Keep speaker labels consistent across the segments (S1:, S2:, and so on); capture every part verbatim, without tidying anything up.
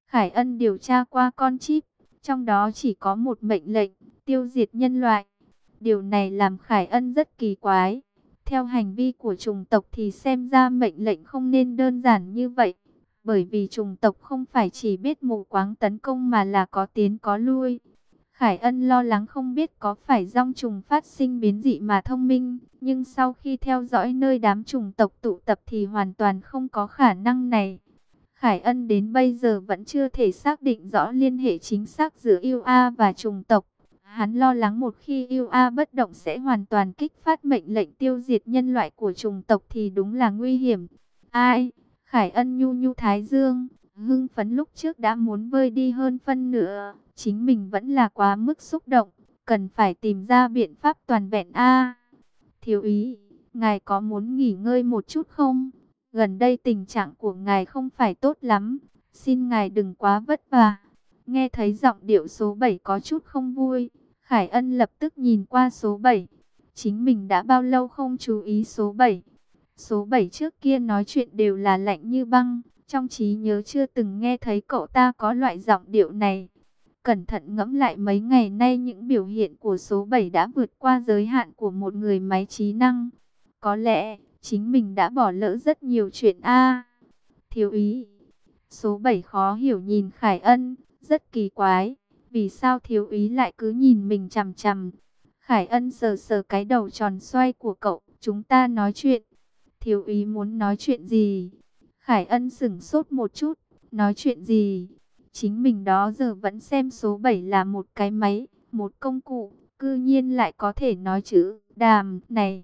S1: Khải Ân điều tra qua con chip, trong đó chỉ có một mệnh lệnh, tiêu diệt nhân loại. Điều này làm Khải Ân rất kỳ quái. Theo hành vi của chủng tộc thì xem ra mệnh lệnh không nên đơn giản như vậy. Bởi vì chủng tộc không phải chỉ biết mù quáng tấn công mà là có tiến có lui. Khải Ân lo lắng không biết có phải dòng trùng phát sinh biến dị mà thông minh, nhưng sau khi theo dõi nơi đám chủng tộc tụ tập thì hoàn toàn không có khả năng này. Khải Ân đến bây giờ vẫn chưa thể xác định rõ liên hệ chính xác giữa u a và chủng tộc. Hắn lo lắng một khi u a bất động sẽ hoàn toàn kích phát mệnh lệnh tiêu diệt nhân loại của chủng tộc thì đúng là nguy hiểm. Ai? Khải Ân nhu nhu thái dương, hưng phấn lúc trước đã muốn vơi đi hơn phân nửa. Chính mình vẫn là quá mức xúc động, cần phải tìm ra biện pháp toàn vẹn a. Thiếu úy, ngài có muốn nghỉ ngơi một chút không? Gần đây tình trạng của ngài không phải tốt lắm, xin ngài đừng quá vất vả. Nghe thấy giọng điệu số bảy có chút không vui, Khải Ân lập tức nhìn qua số bảy. Chính mình đã bao lâu không chú ý số bảy? Số bảy trước kia nói chuyện đều là lạnh như băng, trong trí nhớ chưa từng nghe thấy cậu ta có loại giọng điệu này. Cẩn thận ngẫm lại mấy ngày nay những biểu hiện của số bảy đã vượt qua giới hạn của một người máy trí năng. Có lẽ chính mình đã bỏ lỡ rất nhiều chuyện a. Thiếu úy. Số bảy khó hiểu nhìn Khải Ân, rất kỳ quái, vì sao thiếu úy lại cứ nhìn mình chằm chằm. Khải Ân sờ sờ cái đầu tròn xoay của cậu, chúng ta nói chuyện. Thiếu úy muốn nói chuyện gì? Khải Ân sững sốt một chút, nói chuyện gì? Chính mình đó giờ vẫn xem số bảy là một cái máy, một công cụ, cư nhiên lại có thể nói chữ đàm này.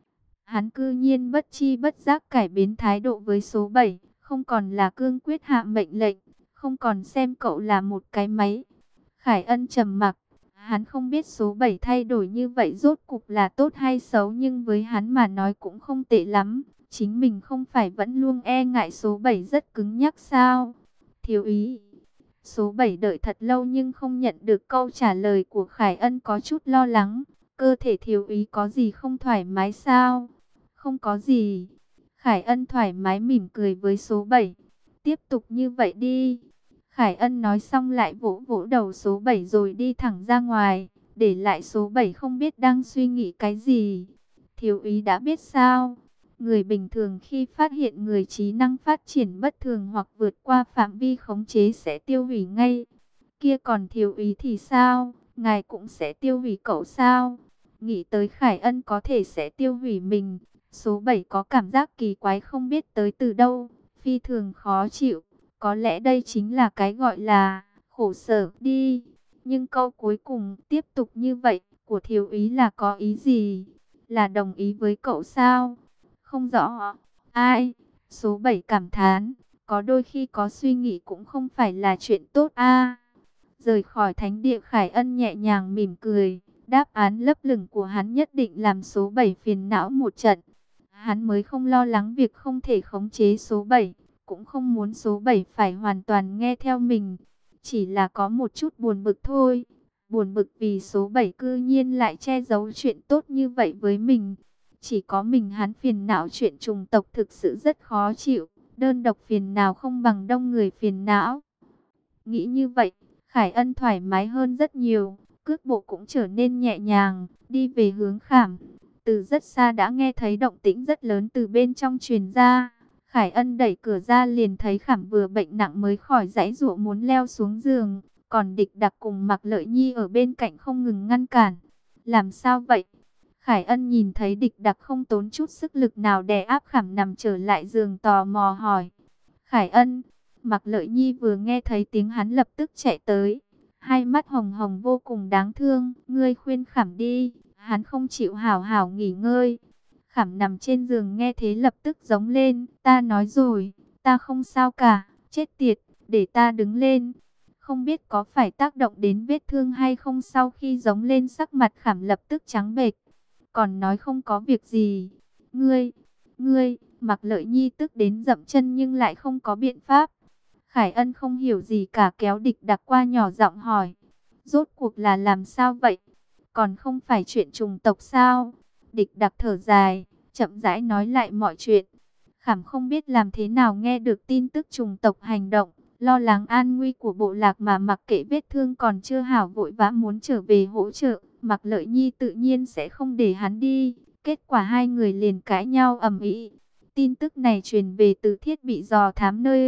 S1: Hắn cư nhiên bất chi bất giác cải biến thái độ với số bảy, không còn là cương quyết hạ mệnh lệnh, không còn xem cậu là một cái máy. Khải Ân trầm mặc, hắn không biết số bảy thay đổi như vậy rốt cục là tốt hay xấu, nhưng với hắn mà nói cũng không tệ lắm. Chính mình không phải vẫn luôn e ngại số bảy rất cứng nhắc sao? Thiếu úy. Số bảy đợi thật lâu nhưng không nhận được câu trả lời của Khải Ân, có chút lo lắng. Cơ thể thiếu úy có gì không thoải mái sao? Không có gì. Khải Ân thoải mái mỉm cười với số bảy. Tiếp tục như vậy đi. Khải Ân nói xong lại vỗ vỗ đầu số bảy rồi đi thẳng ra ngoài, để lại số bảy không biết đang suy nghĩ cái gì. Thiếu úy đã biết sao? Người bình thường khi phát hiện người trí năng phát triển bất thường hoặc vượt qua phạm vi khống chế sẽ tiêu hủy ngay. Kia còn thiếu úy thì sao? Ngài cũng sẽ tiêu hủy cậu sao? Nghĩ tới Khải Ân có thể sẽ tiêu hủy mình, số bảy có cảm giác kỳ quái không biết tới từ đâu, phi thường khó chịu. Có lẽ đây chính là cái gọi là khổ sở đi. Nhưng câu cuối cùng tiếp tục như vậy của thiếu úy là có ý gì? Là đồng ý với cậu sao? Không rõ. Ai? Số bảy cảm thán. Có đôi khi có suy nghĩ cũng không phải là chuyện tốt a. Rời khỏi thánh địa, Khải Ân nhẹ nhàng mỉm cười. Đáp án lấp lửng của hắn nhất định làm số bảy phiền não một trận. Hắn mới không lo lắng việc không thể khống chế số bảy. Cũng không muốn số bảy phải hoàn toàn nghe theo mình. Chỉ là có một chút buồn bực thôi. Buồn bực vì số bảy cư nhiên lại che giấu chuyện tốt như vậy với mình. Chỉ có mình hắn phiền não chuyện chủng tộc thực sự rất khó chịu. Đơn độc phiền não không bằng đông người phiền não. Nghĩ như vậy, Khải Ân thoải mái hơn rất nhiều. Cước bộ cũng trở nên nhẹ nhàng, đi về hướng Khảm. Từ rất xa đã nghe thấy động tĩnh rất lớn từ bên trong truyền ra. Khải Ân đẩy cửa ra liền thấy Khảm vừa bệnh nặng mới khỏi giãy giụa muốn leo xuống giường. Còn Địch Đặc cùng Mạc Lợi Nhi ở bên cạnh không ngừng ngăn cản. Làm sao vậy? Khải Ân nhìn thấy Địch Đặc không tốn chút sức lực nào đè áp Khảm nằm trở lại giường, tò mò hỏi. Khải Ân, Mạc Lợi Nhi vừa nghe thấy tiếng hắn lập tức chạy tới. Hai mắt hồng hồng vô cùng đáng thương. Ngươi khuyên Khảm đi, hắn không chịu hảo hảo nghỉ ngơi. Khảm nằm trên giường nghe thế lập tức giống lên. Ta nói rồi, ta không sao cả, chết tiệt, để ta đứng lên. Không biết có phải tác động đến vết thương hay không, sau khi giống lên sắc mặt Khảm lập tức trắng bệch. Còn nói không có việc gì. Ngươi, ngươi, Mạc Lợi Nhi tức đến dậm chân nhưng lại không có biện pháp. Khải Ân không hiểu gì cả, kéo Địch Đặc qua nhỏ giọng hỏi. Rốt cuộc là làm sao vậy? Còn không phải chuyện chủng tộc sao? Địch Đặc thở dài, chậm rãi nói lại mọi chuyện. Khảm không biết làm thế nào nghe được tin tức chủng tộc hành động, lo lắng an nguy của bộ lạc mà mặc kệ vết thương còn chưa hảo vội vã muốn trở về hỗ trợ. Mạc Lợi Nhi tự nhiên sẽ không để hắn đi. Kết quả hai người liền cãi nhau ầm ĩ. Tin tức này truyền về từ thiết bị dò thám nơi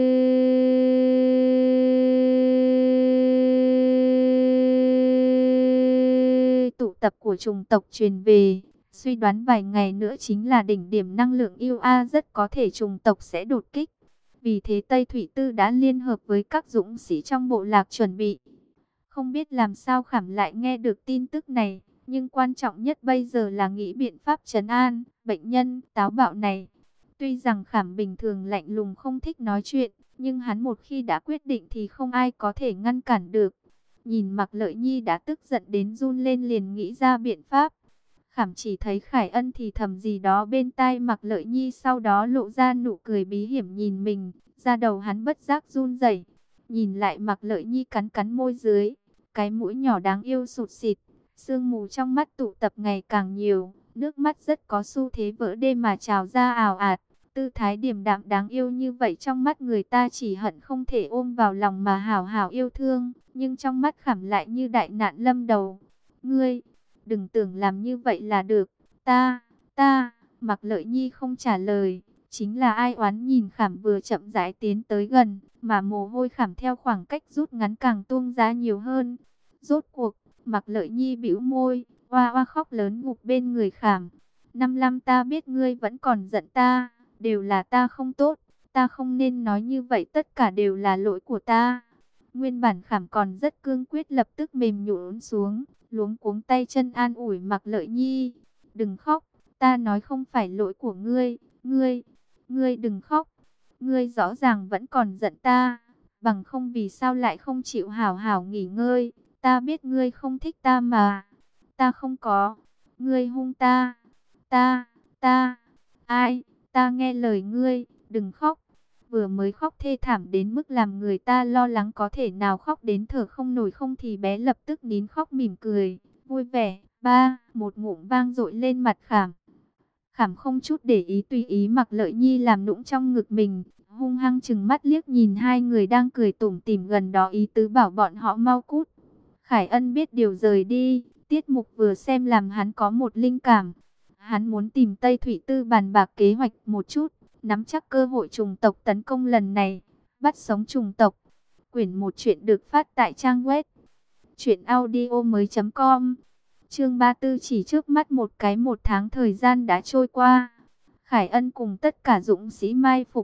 S1: tụ tập của chủng tộc truyền về. Suy đoán vài ngày nữa chính là đỉnh điểm năng lượng u a, rất có thể chủng tộc sẽ đột kích. Vì thế Tây Thủy Tư đã liên hợp với các dũng sĩ trong bộ lạc chuẩn bị. Không biết làm sao Khảm lại nghe được tin tức này, nhưng quan trọng nhất bây giờ là nghĩ biện pháp trấn an bệnh nhân táo bạo này. Tuy rằng Khảm bình thường lạnh lùng không thích nói chuyện, nhưng hắn một khi đã quyết định thì không ai có thể ngăn cản được. Nhìn Mạc Lợi Nhi đã tức giận đến run lên liền nghĩ ra biện pháp. Khảm chỉ thấy Khải Ân thì thầm gì đó bên tai Mạc Lợi Nhi, sau đó lộ ra nụ cười bí hiểm nhìn mình, da đầu hắn bất giác run rẩy. Nhìn lại Mạc Lợi Nhi cắn cắn môi dưới, cái mũi nhỏ đáng yêu sụt sịt, sương mù trong mắt tụ tập ngày càng nhiều, nước mắt rất có xu thế vỡ đê mà trào ra ào ạt. Tư thái điềm đạm đáng yêu như vậy trong mắt người ta chỉ hận không thể ôm vào lòng mà hảo hảo yêu thương, nhưng trong mắt Khảm lại như đại nạn lâm đầu. Ngươi, đừng tưởng làm như vậy là được, ta, ta, Mạc Lợi Nhi không trả lời, chính là ai oán nhìn Khảm vừa chậm rãi tiến tới gần, mà mồ hôi Khảm theo khoảng cách rút ngắn càng tuôn ra nhiều hơn. Rốt cuộc, Mạc Lợi Nhi bĩu môi, oa oa khóc lớn ngục bên người Khảm. Năm năm ta biết ngươi vẫn còn giận ta, đều là ta không tốt, ta không nên nói như vậy, tất cả đều là lỗi của ta. Nguyên bản Khảm còn rất cương quyết, lập tức mềm nhũn xuống, luống cuống tay chân an ủi Mạc Lợi Nhi. Đừng khóc, ta nói không phải lỗi của ngươi, ngươi, ngươi đừng khóc. Ngươi rõ ràng vẫn còn giận ta, bằng không vì sao lại không chịu hảo hảo nghỉ ngơi. Ta biết ngươi không thích ta mà. Ta không có, ngươi hung ta, ta, ta, ai, ta nghe lời ngươi, đừng khóc. Vừa mới khóc thê thảm đến mức làm người ta lo lắng có thể nào khóc đến thở không nổi không thì bé lập tức nín khóc mỉm cười, vui vẻ. Ba, một ngụm vang dội lên mặt Khảm. Khảm không chút để ý tùy ý Mạc Lợi Nhi làm nũng trong ngực mình, hung hăng chừng mắt liếc nhìn hai người đang cười tủm tỉm gần đó, ý tứ bảo bọn họ mau cút. Khải Ân biết điều rời đi, tiết mục vừa xem làm hắn có một linh cảm. Hắn muốn tìm Tây Thủy Tư bàn bạc kế hoạch một chút, nắm chắc cơ hội chủng tộc tấn công lần này, bắt sống chủng tộc. Quyển một chuyện được phát tại trang web truyện audio mới chấm com. Chương ba mươi tư, chỉ trước mắt một cái một tháng thời gian đã trôi qua. Khải Ân cùng tất cả dũng sĩ mai phục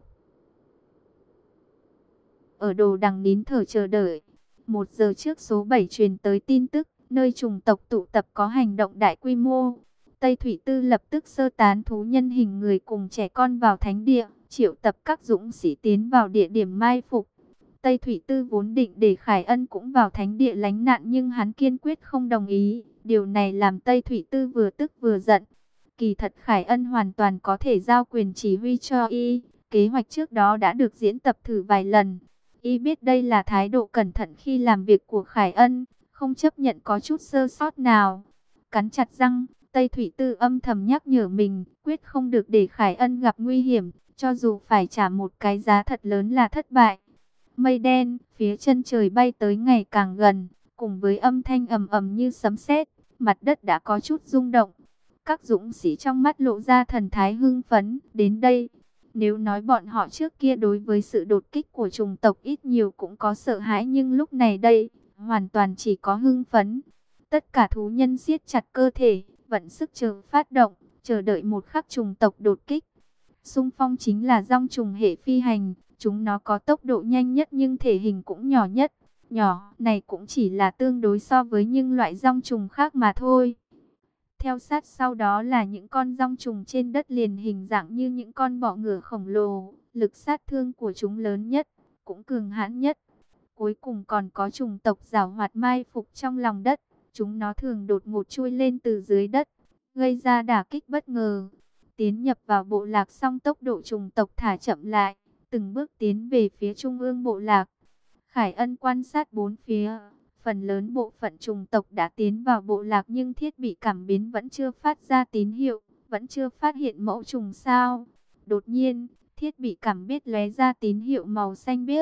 S1: ở đồ đằng nín thở chờ đợi. Một giờ trước số bảy truyền tới tin tức, nơi chủng tộc tụ tập có hành động đại quy mô. Tây Thủy Tư lập tức sơ tán thú nhân hình người cùng trẻ con vào thánh địa, triệu tập các dũng sĩ tiến vào địa điểm mai phục. Tây Thủy Tư vốn định để Khải Ân cũng vào thánh địa lánh nạn, nhưng hắn kiên quyết không đồng ý. Điều này làm Tây Thủy Tư vừa tức vừa giận. Kỳ thật Khải Ân hoàn toàn có thể giao quyền chỉ huy cho y. Kế hoạch trước đó đã được diễn tập thử vài lần. Y biết đây là thái độ cẩn thận khi làm việc của Khải Ân, không chấp nhận có chút sơ sót nào. Cắn chặt răng, Tây Thủy Tư âm thầm nhắc nhở mình, quyết không được để Khải Ân gặp nguy hiểm, cho dù phải trả một cái giá thật lớn là thất bại. Mây đen, phía chân trời bay tới ngày càng gần, cùng với âm thanh ầm ầm như sấm sét, mặt đất đã có chút rung động. Các dũng sĩ trong mắt lộ ra thần thái hưng phấn, đến đây. Nếu nói bọn họ trước kia đối với sự đột kích của chủng tộc ít nhiều cũng có sợ hãi, nhưng lúc này đây, hoàn toàn chỉ có hưng phấn. Tất cả thú nhân siết chặt cơ thể, vận sức chờ phát động, chờ đợi một khắc chủng tộc đột kích. Xung phong chính là dong trùng hệ phi hành, chúng nó có tốc độ nhanh nhất nhưng thể hình cũng nhỏ nhất. Nhỏ này cũng chỉ là tương đối so với những loại dong trùng khác mà thôi. Theo sát sau đó là những con dong trùng trên đất liền hình dạng như những con bọ ngựa khổng lồ, lực sát thương của chúng lớn nhất, cũng cường hãn nhất. Cuối cùng còn có chủng tộc giảo hoạt mai phục trong lòng đất, chúng nó thường đột ngột chui lên từ dưới đất, gây ra đả kích bất ngờ. Tiến nhập vào bộ lạc xong tốc độ chủng tộc thả chậm lại, từng bước tiến về phía trung ương bộ lạc. Khải Ân quan sát bốn phía. Phần lớn bộ phận chủng tộc đã tiến vào bộ lạc nhưng thiết bị cảm biến vẫn chưa phát ra tín hiệu, vẫn chưa phát hiện mẫu trùng sao. Đột nhiên, thiết bị cảm biết lóe ra tín hiệu màu xanh biếc.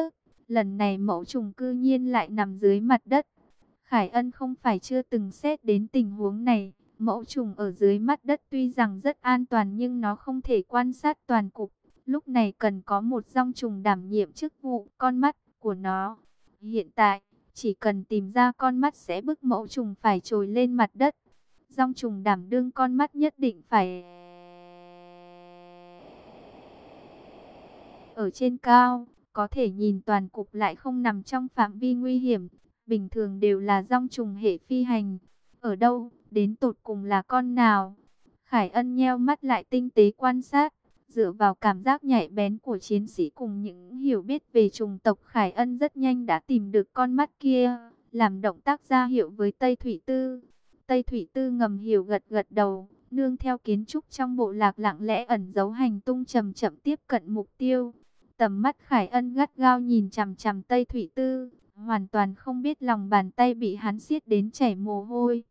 S1: Lần này mẫu trùng cư nhiên lại nằm dưới mặt đất. Khải Ân không phải chưa từng xét đến tình huống này. Mẫu trùng ở dưới mặt đất tuy rằng rất an toàn nhưng nó không thể quan sát toàn cục. Lúc này cần có một dong trùng đảm nhiệm chức vụ con mắt của nó. Hiện tại, chỉ cần tìm ra con mắt sẽ bức mẫu trùng phải trồi lên mặt đất. Dong trùng đảm đương con mắt nhất định phải ở trên cao, có thể nhìn toàn cục lại không nằm trong phạm vi nguy hiểm. Bình thường đều là dong trùng hệ phi hành. Ở đâu, đến tột cùng là con nào? Khải Ân nheo mắt lại tinh tế quan sát. Dựa vào cảm giác nhạy bén của chiến sĩ cùng những hiểu biết về chủng tộc, Khải Ân rất nhanh đã tìm được con mắt kia, làm động tác ra hiệu với Tây Thủy Tư. Tây Thủy Tư ngầm hiểu gật gật đầu, nương theo kiến trúc trong bộ lạc lặng lẽ ẩn giấu hành tung chậm chậm tiếp cận mục tiêu. Tầm mắt Khải Ân gắt gao nhìn chằm chằm Tây Thủy Tư, hoàn toàn không biết lòng bàn tay bị hắn siết đến chảy mồ hôi.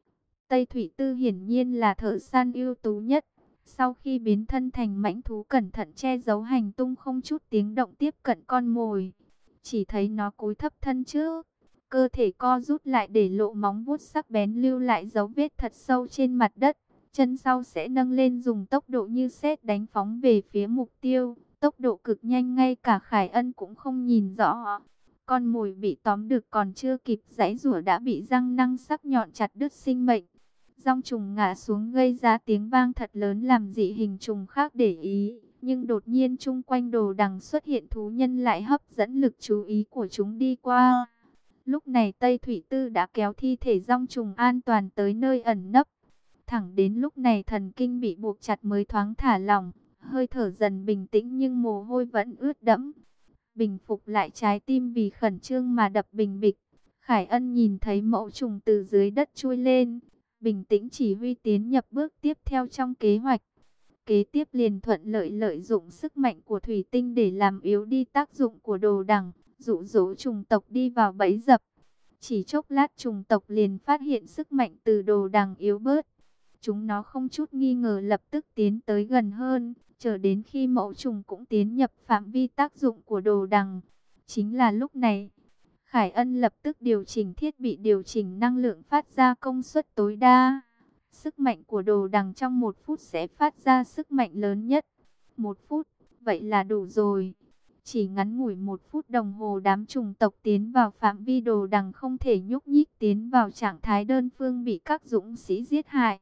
S1: Tây Thủy Tư hiển nhiên là thợ săn ưu tú nhất. Sau khi biến thân thành mãnh thú cẩn thận che giấu hành tung không chút tiếng động tiếp cận con mồi. Chỉ thấy nó cúi thấp thân trước, cơ thể co rút lại để lộ móng vuốt sắc bén lưu lại dấu vết thật sâu trên mặt đất. Chân sau sẽ nâng lên dùng tốc độ như sét đánh phóng về phía mục tiêu. Tốc độ cực nhanh ngay cả Khải Ân cũng không nhìn rõ. Con mồi bị tóm được còn chưa kịp giãy giụa đã bị răng nanh sắc nhọn chặt đứt sinh mệnh. Dong trùng ngã xuống gây ra tiếng vang thật lớn làm dị hình trùng khác để ý. Nhưng đột nhiên chung quanh đồ đằng xuất hiện thú nhân lại hấp dẫn lực chú ý của chúng đi qua. Lúc này Tây Thủy Tư đã kéo thi thể dong trùng an toàn tới nơi ẩn nấp. Thẳng đến lúc này thần kinh bị buộc chặt mới thoáng thả lỏng. Hơi thở dần bình tĩnh nhưng mồ hôi vẫn ướt đẫm. Bình phục lại trái tim vì khẩn trương mà đập bình bịch. Khải Ân nhìn thấy mẫu trùng từ dưới đất chui lên. Bình tĩnh chỉ huy tiến nhập bước tiếp theo trong kế hoạch. Kế tiếp liền thuận lợi lợi dụng sức mạnh của thủy tinh để làm yếu đi tác dụng của đồ đằng, dụ dỗ trùng tộc đi vào bẫy dập. Chỉ chốc lát trùng tộc liền phát hiện sức mạnh từ đồ đằng yếu bớt. Chúng nó không chút nghi ngờ lập tức tiến tới gần hơn, chờ đến khi mẫu trùng cũng tiến nhập phạm vi tác dụng của đồ đằng. Chính là lúc này, Khải Ân lập tức điều chỉnh thiết bị điều chỉnh năng lượng phát ra công suất tối đa. Sức mạnh của đồ đằng trong một phút sẽ phát ra sức mạnh lớn nhất. Một phút, vậy là đủ rồi. Chỉ ngắn ngủi một phút đồng hồ đám trùng tộc tiến vào phạm vi đồ đằng không thể nhúc nhích, tiến vào trạng thái đơn phương bị các dũng sĩ giết hại.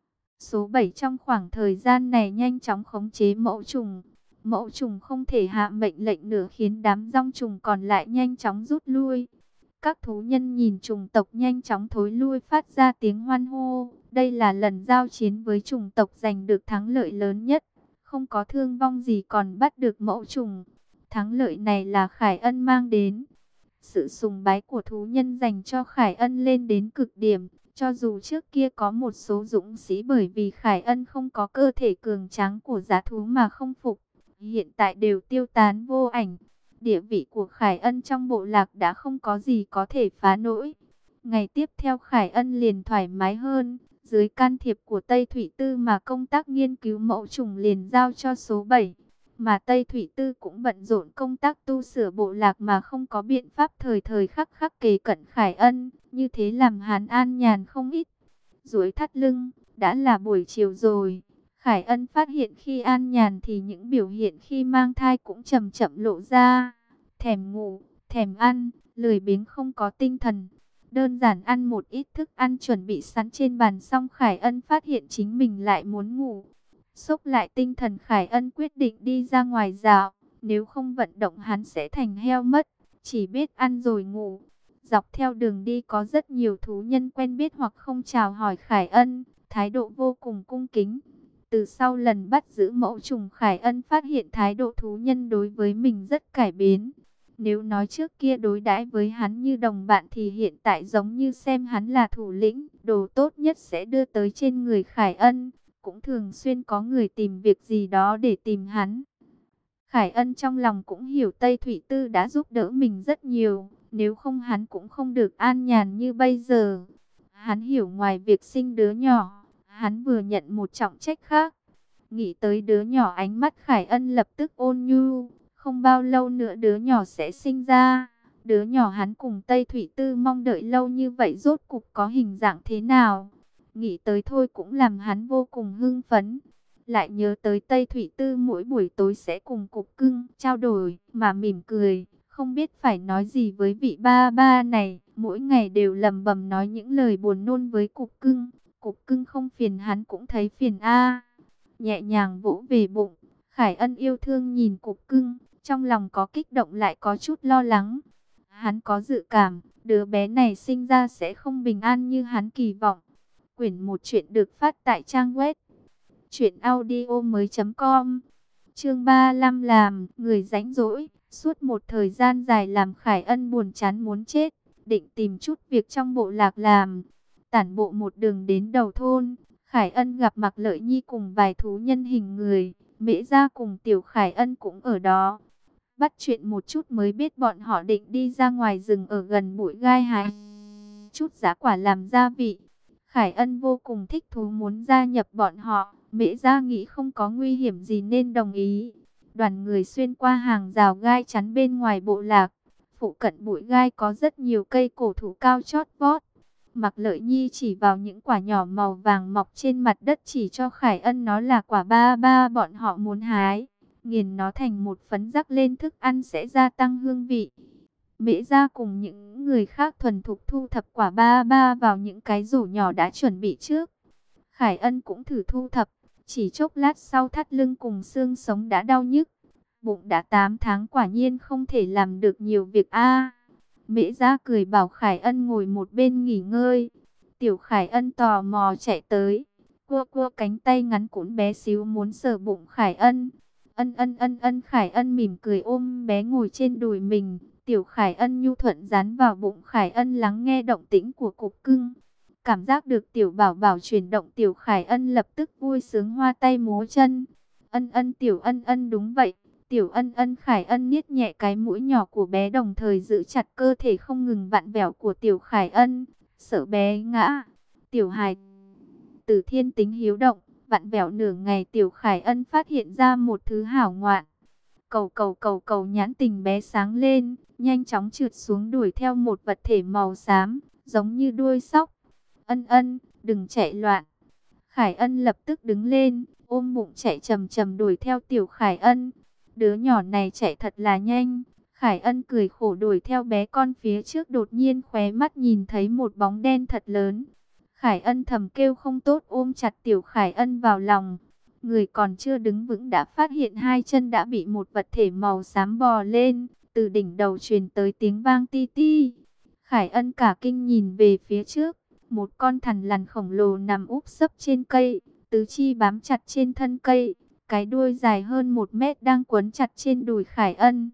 S1: Số bảy trong khoảng thời gian này nhanh chóng khống chế mẫu trùng. Mẫu trùng không thể hạ mệnh lệnh nữa khiến đám dong trùng còn lại nhanh chóng rút lui. Các thú nhân nhìn trùng tộc nhanh chóng thối lui phát ra tiếng hoan hô. Đây là lần giao chiến với trùng tộc giành được thắng lợi lớn nhất. Không có thương vong gì còn bắt được mẫu trùng. Thắng lợi này là Khải Ân mang đến. Sự sùng bái của thú nhân dành cho Khải Ân lên đến cực điểm. Cho dù trước kia có một số dũng sĩ bởi vì Khải Ân không có cơ thể cường tráng của dã thú mà không phục, hiện tại đều tiêu tán vô ảnh. Địa vị của Khải Ân trong bộ lạc đã không có gì có thể phá nổi. Ngày tiếp theo Khải Ân liền thoải mái hơn. Dưới can thiệp của Tây Thủy Tư mà công tác nghiên cứu mẫu trùng liền giao cho số bảy. Mà Tây Thủy Tư cũng bận rộn công tác tu sửa bộ lạc mà không có biện pháp thời thời khắc khắc kề cận Khải Ân. Như thế làm hắn an nhàn không ít. Duỗi thắt lưng, đã là buổi chiều rồi. Khải Ân phát hiện khi an nhàn thì những biểu hiện khi mang thai cũng chậm chậm lộ ra. Thèm ngủ, thèm ăn, lười biếng không có tinh thần. Đơn giản ăn một ít thức ăn chuẩn bị sẵn trên bàn xong Khải Ân phát hiện chính mình lại muốn ngủ. Xốc lại tinh thần Khải Ân quyết định đi ra ngoài dạo. Nếu không vận động hắn sẽ thành heo mất. Chỉ biết ăn rồi ngủ. Dọc theo đường đi có rất nhiều thú nhân quen biết hoặc không chào hỏi Khải Ân. Thái độ vô cùng cung kính. Từ sau lần bắt giữ mẫu trùng Khải Ân phát hiện thái độ thú nhân đối với mình rất cải biến. Nếu nói trước kia đối đãi với hắn như đồng bạn thì hiện tại giống như xem hắn là thủ lĩnh. Đồ tốt nhất sẽ đưa tới trên người Khải Ân. Cũng thường xuyên có người tìm việc gì đó để tìm hắn. Khải Ân trong lòng cũng hiểu Tây Thủy Tư đã giúp đỡ mình rất nhiều. Nếu không hắn cũng không được an nhàn như bây giờ. Hắn hiểu ngoài việc sinh đứa nhỏ, hắn vừa nhận một trọng trách khác. Nghĩ tới đứa nhỏ ánh mắt Khải Ân lập tức ôn nhu. không bao lâu nữa đứa nhỏ sẽ sinh ra. Đứa nhỏ hắn cùng Tây Thủy Tư mong đợi lâu như vậy rốt cục có hình dạng thế nào? Nghĩ tới thôi cũng làm hắn vô cùng hưng phấn. Lại nhớ tới Tây Thủy Tư mỗi buổi tối sẽ cùng Cục Cưng trao đổi mà mỉm cười. Không biết phải nói gì với vị ba ba này. Mỗi ngày đều lầm bầm nói những lời buồn nôn với Cục Cưng. Cục Cưng không phiền hắn cũng thấy phiền a. Nhẹ nhàng vỗ về bụng. Khải Ân yêu thương nhìn Cục Cưng. Trong lòng có kích động lại có chút lo lắng. Hắn có dự cảm, đứa bé này sinh ra sẽ không bình an như hắn kỳ vọng. Quyển một chuyện được phát tại trang web truyện audio mới chấm com. Chương ba mươi lăm làm người rảnh rỗi. Suốt một thời gian dài làm Khải Ân buồn chán muốn chết, định tìm chút việc trong bộ lạc làm. Tản bộ một đường đến đầu thôn, Khải Ân gặp Mạc Lợi Nhi cùng vài thú nhân hình người. Mễ Gia cùng Tiểu Khải Ân cũng ở đó. Bắt chuyện một chút mới biết bọn họ định đi ra ngoài rừng ở gần bụi gai hái chút giá quả làm gia vị. Khải Ân vô cùng thích thú muốn gia nhập bọn họ. Mễ Gia nghĩ không có nguy hiểm gì nên đồng ý. Đoàn người xuyên qua hàng rào gai chắn bên ngoài bộ lạc. Phụ cận bụi gai có rất nhiều cây cổ thụ cao chót vót. Mạc Lợi Nhi chỉ vào những quả nhỏ màu vàng mọc trên mặt đất chỉ cho Khải Ân nó là quả ba ba bọn họ muốn hái. Nghiền nó thành một phấn rắc lên thức ăn sẽ gia tăng hương vị. Mễ Gia cùng những người khác thuần thục thu thập quả ba ba vào những cái rổ nhỏ đã chuẩn bị trước. Khải Ân cũng thử thu thập, chỉ chốc lát sau thắt lưng cùng xương sống đã đau nhức. Bụng đã tám tháng quả nhiên không thể làm được nhiều việc a. Mễ Gia cười bảo Khải Ân ngồi một bên nghỉ ngơi. Tiểu Khải Ân tò mò chạy tới, cua cua cánh tay ngắn cũn bé xíu muốn sờ bụng Khải Ân. Ân ân ân ân Khải Ân mỉm cười ôm bé ngồi trên đùi mình. Tiểu Khải Ân nhu thuận dán vào bụng Khải Ân lắng nghe động tĩnh của Cục Cưng. Cảm giác được tiểu bảo bảo chuyển động, Tiểu Khải Ân lập tức vui sướng hoa tay múa chân. Ân ân Tiểu Ân ân đúng vậy. Tiểu Ân ân Khải Ân niết nhẹ cái mũi nhỏ của bé đồng thời giữ chặt cơ thể không ngừng vặn vẹo của Tiểu Khải Ân. Sợ bé ngã. Tiểu Hải Tử thiên tính hiếu động. Vặn vẹo nửa ngày Tiểu Khải Ân phát hiện ra một thứ hảo ngoạn. Cầu cầu cầu cầu nhãn tình bé sáng lên, nhanh chóng trượt xuống đuổi theo một vật thể màu xám, giống như đuôi sóc. Ân ân, đừng chạy loạn. Khải Ân lập tức đứng lên, ôm bụng chạy chầm chầm đuổi theo Tiểu Khải Ân. Đứa nhỏ này chạy thật là nhanh. Khải Ân cười khổ đuổi theo bé con phía trước, đột nhiên khóe mắt nhìn thấy một bóng đen thật lớn. Khải Ân thầm kêu không tốt, ôm chặt Tiểu Khải Ân vào lòng. Người còn chưa đứng vững đã phát hiện hai chân đã bị một vật thể màu xám bò lên. Từ đỉnh đầu truyền tới tiếng vang ti ti. Khải Ân cả kinh nhìn về phía trước. Một con thằn lằn khổng lồ nằm úp sấp trên cây. Tứ chi bám chặt trên thân cây. Cái đuôi dài hơn một mét đang quấn chặt trên đùi Khải Ân.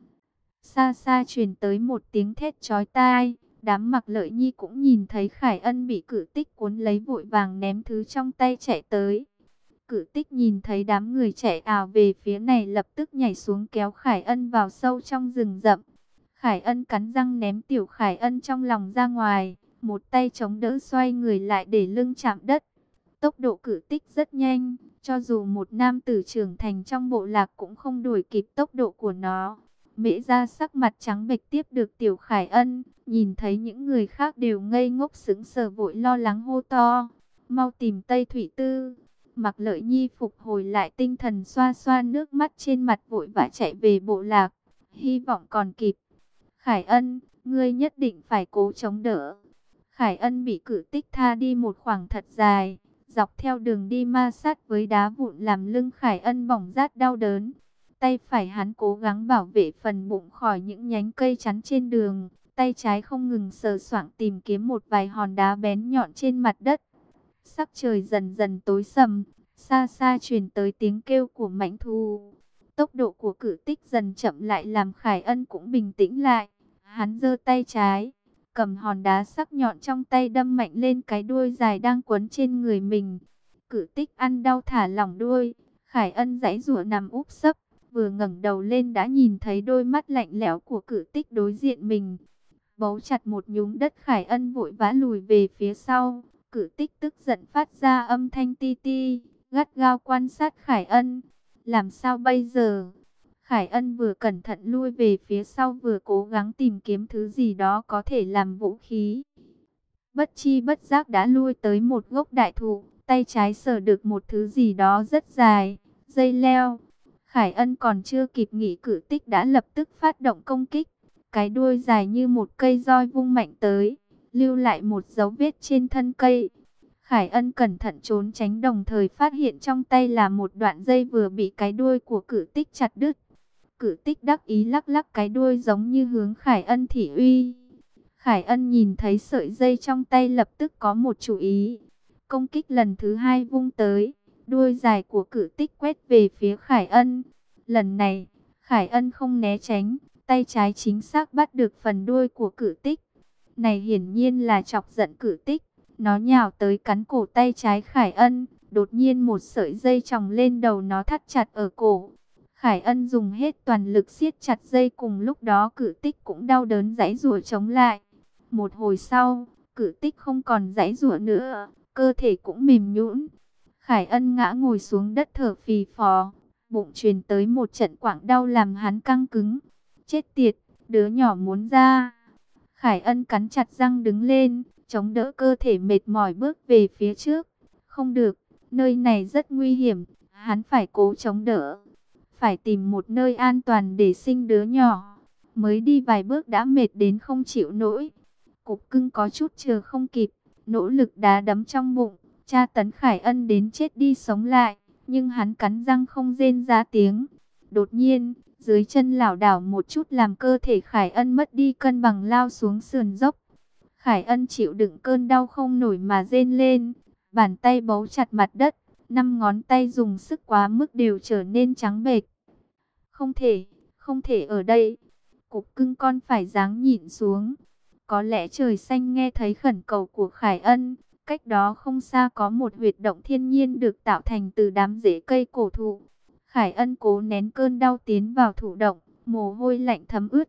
S1: Xa xa truyền tới một tiếng thét chói tai. Đám Mạc Lợi Nhi cũng nhìn thấy Khải Ân bị Cử Tích cuốn lấy, vội vàng ném thứ trong tay chạy tới. Cử Tích nhìn thấy đám người chạy ào về phía này, lập tức nhảy xuống kéo Khải Ân vào sâu trong rừng rậm. Khải Ân cắn răng ném Tiểu Khải Ân trong lòng ra ngoài, một tay chống đỡ xoay người lại để lưng chạm đất. Tốc độ Cử Tích rất nhanh, cho dù một nam tử trưởng thành trong bộ lạc cũng không đuổi kịp tốc độ của nó. Mễ Gia sắc mặt trắng bệch tiếp được Tiểu Khải Ân, nhìn thấy những người khác đều ngây ngốc sững sờ, vội lo lắng hô to: mau tìm Tây Thủy Tư. Mạc Lợi Nhi phục hồi lại tinh thần, xoa xoa nước mắt trên mặt, vội vã chạy về bộ lạc, hy vọng còn kịp. Khải Ân, ngươi nhất định phải cố chống đỡ. Khải Ân bị Cử Tích tha đi một khoảng thật dài, dọc theo đường đi ma sát với đá vụn làm lưng Khải Ân bỏng rát đau đớn. Tay phải hắn cố gắng bảo vệ phần bụng khỏi những nhánh cây chắn trên đường, tay trái không ngừng sờ soạng tìm kiếm một vài hòn đá bén nhọn trên mặt đất. Sắc trời dần dần tối sầm, xa xa truyền tới tiếng kêu của mãnh thú. Tốc độ của Cử Tích dần chậm lại làm Khải Ân cũng bình tĩnh lại. Hắn giơ tay trái, cầm hòn đá sắc nhọn trong tay đâm mạnh lên cái đuôi dài đang quấn trên người mình. Cử Tích ăn đau thả lỏng đuôi, Khải Ân giãy giụa nằm úp sấp, vừa ngẩng đầu lên đã nhìn thấy đôi mắt lạnh lẽo của Cử Tích đối diện mình. Bấu chặt một nhúm đất, Khải Ân vội vã lùi về phía sau. Cử Tích tức giận phát ra âm thanh ti ti, gắt gao quan sát Khải Ân. Làm sao bây giờ? Khải Ân vừa cẩn thận lui về phía sau vừa cố gắng tìm kiếm thứ gì đó có thể làm vũ khí. Bất chi bất giác đã lui tới một gốc đại thụ, tay trái sờ được một thứ gì đó rất dài, dây leo. Khải Ân còn chưa kịp nghĩ cử tích đã lập tức phát động công kích. Cái đuôi dài như một cây roi vung mạnh tới, lưu lại một dấu vết trên thân cây. Khải Ân cẩn thận trốn tránh đồng thời phát hiện trong tay là một đoạn dây vừa bị cái đuôi của cử tích chặt đứt. Cử tích đắc ý lắc lắc cái đuôi giống như hướng Khải Ân thị uy. Khải Ân nhìn thấy sợi dây trong tay lập tức có một chủ ý. Công kích lần thứ hai vung tới, đuôi dài của cử tích quét về phía Khải Ân. Lần này, Khải Ân không né tránh, tay trái chính xác bắt được phần đuôi của cử tích. Này hiển nhiên là chọc giận cử tích, nó nhào tới cắn cổ tay trái Khải Ân. Đột nhiên một sợi dây chồng lên đầu nó thắt chặt ở cổ. Khải Ân dùng hết toàn lực siết chặt dây, cùng lúc đó cử tích cũng đau đớn giãy giụa chống lại. Một hồi sau, cử tích không còn giãy giụa nữa, cơ thể cũng mềm nhũn. Khải Ân ngã ngồi xuống đất thở phì phò, bụng truyền tới một trận quặn đau làm hắn căng cứng. Chết tiệt, đứa nhỏ muốn ra. Khải Ân cắn chặt răng đứng lên, chống đỡ cơ thể mệt mỏi bước về phía trước. Không được, nơi này rất nguy hiểm, hắn phải cố chống đỡ. Phải tìm một nơi an toàn để sinh đứa nhỏ. Mới đi vài bước đã mệt đến không chịu nổi. Cục cưng có chút chờ không kịp, nỗ lực đá đấm trong bụng, tra tấn Khải Ân đến chết đi sống lại, nhưng hắn cắn răng không rên ra tiếng. Đột nhiên, dưới chân lảo đảo một chút làm cơ thể Khải Ân mất đi cân bằng lao xuống sườn dốc. Khải Ân chịu đựng cơn đau không nổi mà rên lên, bàn tay bấu chặt mặt đất, năm ngón tay dùng sức quá mức đều trở nên trắng bệch. Không thể, không thể ở đây. Cục cưng con phải ráng nhịn xuống. Có lẽ trời xanh nghe thấy khẩn cầu của Khải Ân. Cách đó không xa có một huyệt động thiên nhiên được tạo thành từ đám rễ cây cổ thụ. Khải Ân cố nén cơn đau tiến vào thụ động, mồ hôi lạnh thấm ướt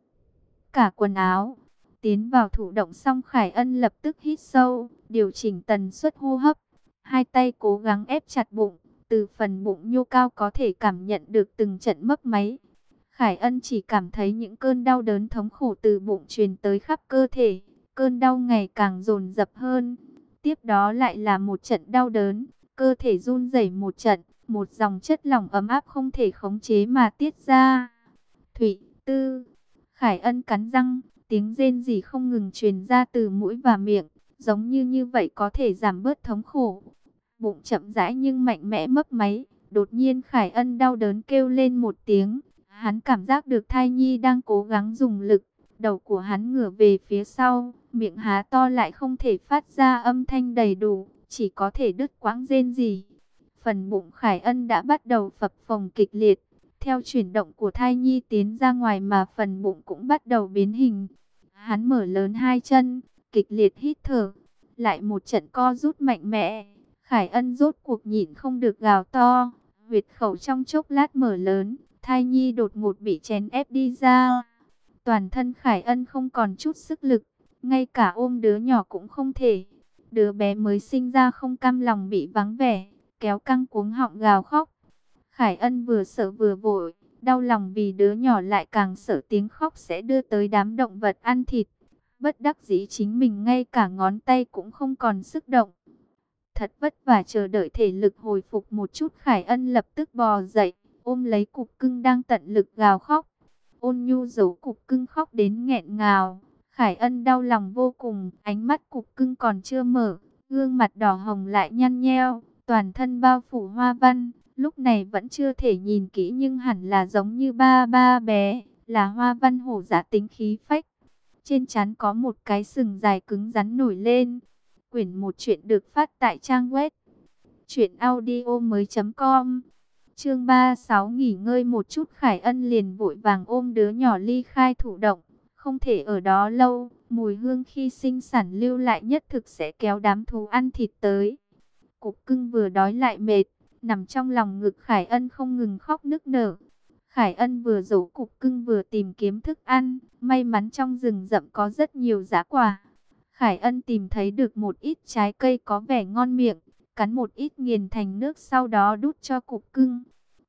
S1: cả quần áo. Tiến vào thụ động xong Khải Ân lập tức hít sâu, điều chỉnh tần suất hô hấp. Hai tay cố gắng ép chặt bụng, từ phần bụng nhô cao có thể cảm nhận được từng trận mấp máy. Khải Ân chỉ cảm thấy những cơn đau đớn thống khổ từ bụng truyền tới khắp cơ thể. Cơn đau ngày càng dồn dập hơn. Tiếp đó lại là một trận đau đớn. Cơ thể run rẩy một trận. Một dòng chất lỏng ấm áp không thể khống chế mà tiết ra. Thủy Tư. Khải Ân cắn răng. Tiếng rên rỉ không ngừng truyền ra từ mũi và miệng. Giống như như vậy có thể giảm bớt thống khổ. Bụng chậm rãi nhưng mạnh mẽ mấp máy. Đột nhiên Khải Ân đau đớn kêu lên một tiếng. Hắn cảm giác được thai nhi đang cố gắng dùng lực. Đầu của hắn ngửa về phía sau, miệng há to lại không thể phát ra âm thanh đầy đủ, chỉ có thể đứt quãng rên rỉ. Phần bụng Khải Ân đã bắt đầu phập phồng kịch liệt. Theo chuyển động của thai nhi tiến ra ngoài mà phần bụng cũng bắt đầu biến hình. Hắn mở lớn hai chân, kịch liệt hít thở. Lại một trận co rút mạnh mẽ. Khải Ân rốt cuộc nhịn không được gào to. Huyệt khẩu trong chốc lát mở lớn. Thai nhi đột ngột bị chèn ép đi ra. Toàn thân Khải Ân không còn chút sức lực. Ngay cả ôm đứa nhỏ cũng không thể. Đứa bé mới sinh ra không cam lòng bị vắng vẻ. Kéo căng cuống họng gào khóc. Khải Ân vừa sợ vừa vội. Đau lòng vì đứa nhỏ lại càng sợ tiếng khóc sẽ đưa tới đám động vật ăn thịt. Bất đắc dĩ chính mình ngay cả ngón tay cũng không còn sức động. Thật vất vả chờ đợi thể lực hồi phục một chút, Khải Ân lập tức bò dậy, ôm lấy cục cưng đang tận lực gào khóc. Ôn nhu giấu cục cưng khóc đến nghẹn ngào. Khải Ân đau lòng vô cùng, ánh mắt cục cưng còn chưa mở, gương mặt đỏ hồng lại nhăn nheo, toàn thân bao phủ hoa văn. Lúc này vẫn chưa thể nhìn kỹ nhưng hẳn là giống như ba ba bé, là hoa văn hổ dã tính khí phách. Trên trán có một cái sừng dài cứng rắn nổi lên. Quyển một chuyện được phát tại trang web truyện audio mới chấm com. Chương ba mươi sáu nghỉ ngơi một chút, Khải Ân liền vội vàng ôm đứa nhỏ ly khai thụ động. Không thể ở đó lâu, mùi hương khi sinh sản lưu lại nhất thực sẽ kéo đám thú ăn thịt tới. Cục cưng vừa đói lại mệt, nằm trong lòng ngực Khải Ân không ngừng khóc nức nở. Khải Ân vừa dỗ cục cưng vừa tìm kiếm thức ăn, may mắn trong rừng rậm có rất nhiều giá quả. Khải Ân tìm thấy được một ít trái cây có vẻ ngon miệng, cắn một ít nghiền thành nước sau đó đút cho cục cưng.